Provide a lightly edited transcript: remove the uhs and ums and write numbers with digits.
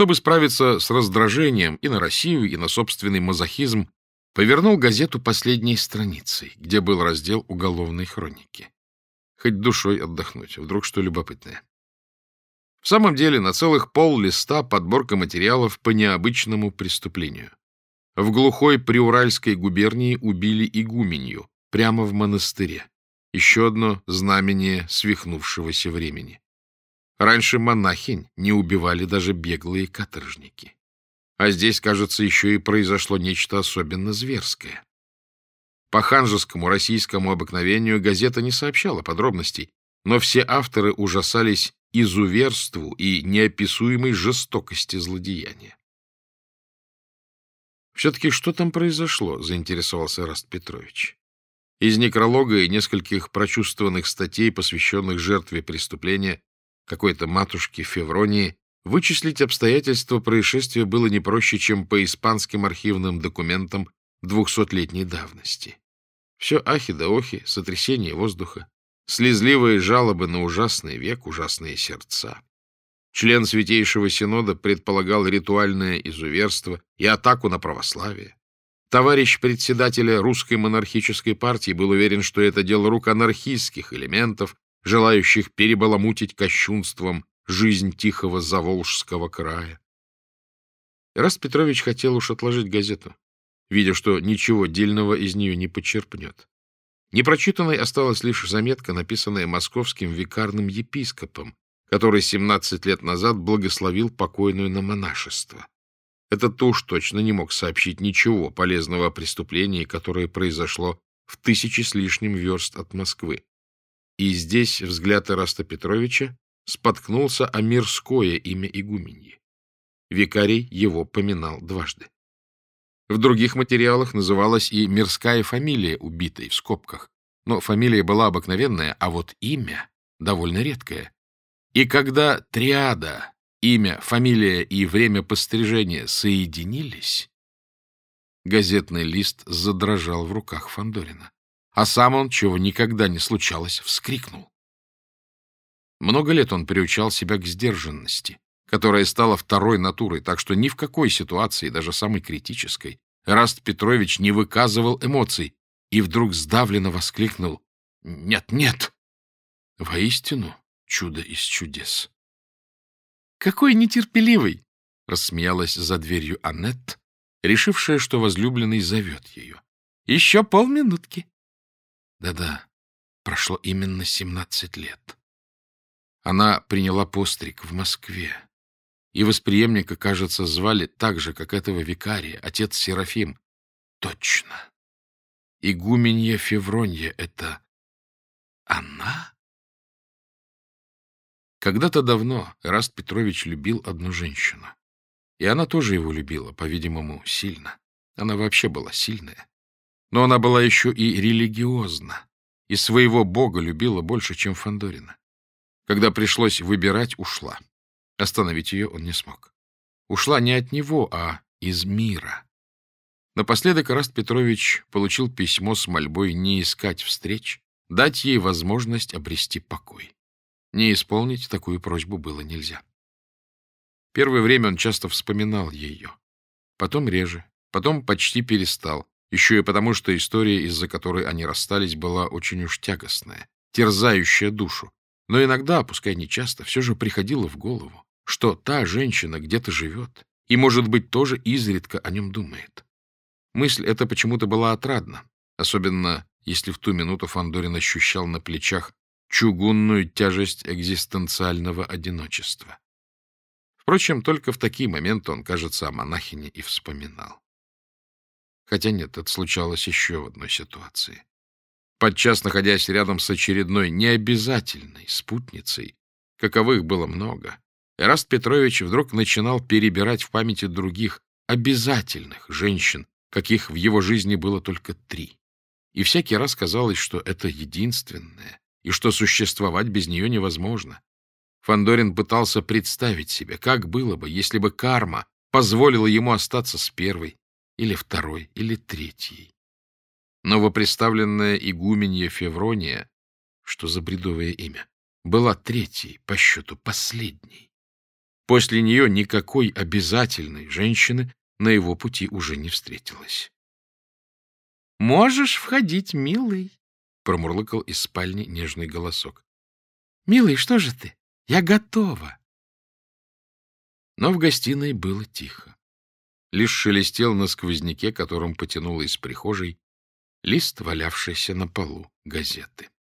Чтобы справиться с раздражением и на Россию, и на собственный мазохизм, повернул газету последней страницей, где был раздел уголовной хроники. Хоть душой отдохнуть, вдруг что любопытное. В самом деле, на целых пол-листа подборка материалов по необычному преступлению. В глухой Приуральской губернии убили игуменью, прямо в монастыре. Еще одно знамение свихнувшегося времени. Раньше монахинь не убивали даже беглые каторжники. А здесь, кажется, еще и произошло нечто особенно зверское. По ханжескому российскому обыкновению газета не сообщала подробностей, но все авторы ужасались изуверству и неописуемой жестокости злодеяния. «Все-таки что там произошло?» — заинтересовался Эраст Петрович. Из некролога и нескольких прочувствованных статей, посвященных жертве преступления, какой-то матушке Февронии, вычислить обстоятельства происшествия было не проще, чем по испанским архивным документам 200-летней давности. Все ахи да охи, сотрясение воздуха, слезливые жалобы на ужасный век, ужасные сердца. Член Святейшего Синода предполагал ритуальное изуверство и атаку на православие. Товарищ председателя русской монархической партии был уверен, что это дело рук анархистских элементов, желающих перебаламутить кощунством жизнь тихого Заволжского края. Эраст Петрович хотел уж отложить газету, видя, что ничего дельного из нее не почерпнет. Непрочитанной осталась лишь заметка, написанная московским викарным епископом, который 17 лет назад благословил покойную на монашество. Этот-то уж точно не мог сообщить ничего полезного о преступлении, которое произошло в 1000 с лишним верст от Москвы. И здесь взгляд Эраста Петровича споткнулся о мирское имя игуменьи. Викарий его поминал дважды. В других материалах называлась и мирская фамилия убитой в скобках, но фамилия была обыкновенная, а вот имя довольно редкое. И когда триада, имя, фамилия и время пострижения соединились, газетный лист задрожал в руках Фандорина, а сам он, чего никогда не случалось, вскрикнул. Много лет он приучал себя к сдержанности, которая стала второй натурой, так что ни в какой ситуации, даже самой критической, Эраст Петрович не выказывал эмоций и вдруг сдавленно воскликнул: «Нет, нет!» Воистину, чудо из чудес. «Какой нетерпеливый!» — рассмеялась за дверью Аннет, решившая, что возлюбленный зовет ее. «Еще полминутки». Да-да, прошло именно 17 лет. Она приняла постриг в Москве, и восприемника, кажется, звали так же, как этого викария, отец Серафим. Точно. Игуменья Февронья — это она? Когда-то давно Эраст Петрович любил одну женщину. И она тоже его любила, по-видимому, сильно. Она вообще была сильная. Но она была еще и религиозна, и своего бога любила больше, чем Фандорина. Когда пришлось выбирать, ушла. Остановить ее он не смог. Ушла не от него, а из мира. Напоследок Эраст Петрович получил письмо с мольбой не искать встреч, дать ей возможность обрести покой. Не исполнить такую просьбу было нельзя. Первое время он часто вспоминал ее. Потом реже, потом почти перестал, еще и потому, что история, из-за которой они расстались, была очень уж тягостная, терзающая душу. Но иногда, пускай не часто, все же приходило в голову, что та женщина где-то живет и, может быть, тоже изредка о нем думает. Мысль эта почему-то была отрадна, особенно если в ту минуту Фандорин ощущал на плечах чугунную тяжесть экзистенциального одиночества. Впрочем, только в такие моменты он, кажется, о монахине и вспоминал. Хотя нет, это случалось еще в одной ситуации. Подчас, находясь рядом с очередной необязательной спутницей, каковых было много, Эраст Петрович вдруг начинал перебирать в памяти других обязательных женщин, каких в его жизни было только 3. И всякий раз казалось, что это единственное, и что существовать без нее невозможно. Фандорин пытался представить себе, как было бы, если бы карма позволила ему остаться с первой, или второй, или третьей. Новоприставленная игуменья Феврония, что за бредовое имя, была третьей, по счету последней. После нее никакой обязательной женщины на его пути уже не встретилось. — Можешь входить, милый, — промурлыкал из спальни нежный голосок. — Милый, что же ты? Я готова. Но в гостиной было тихо. Лишь шелестел на сквозняке, которым потянуло из прихожей лист, валявшийся на полу газеты.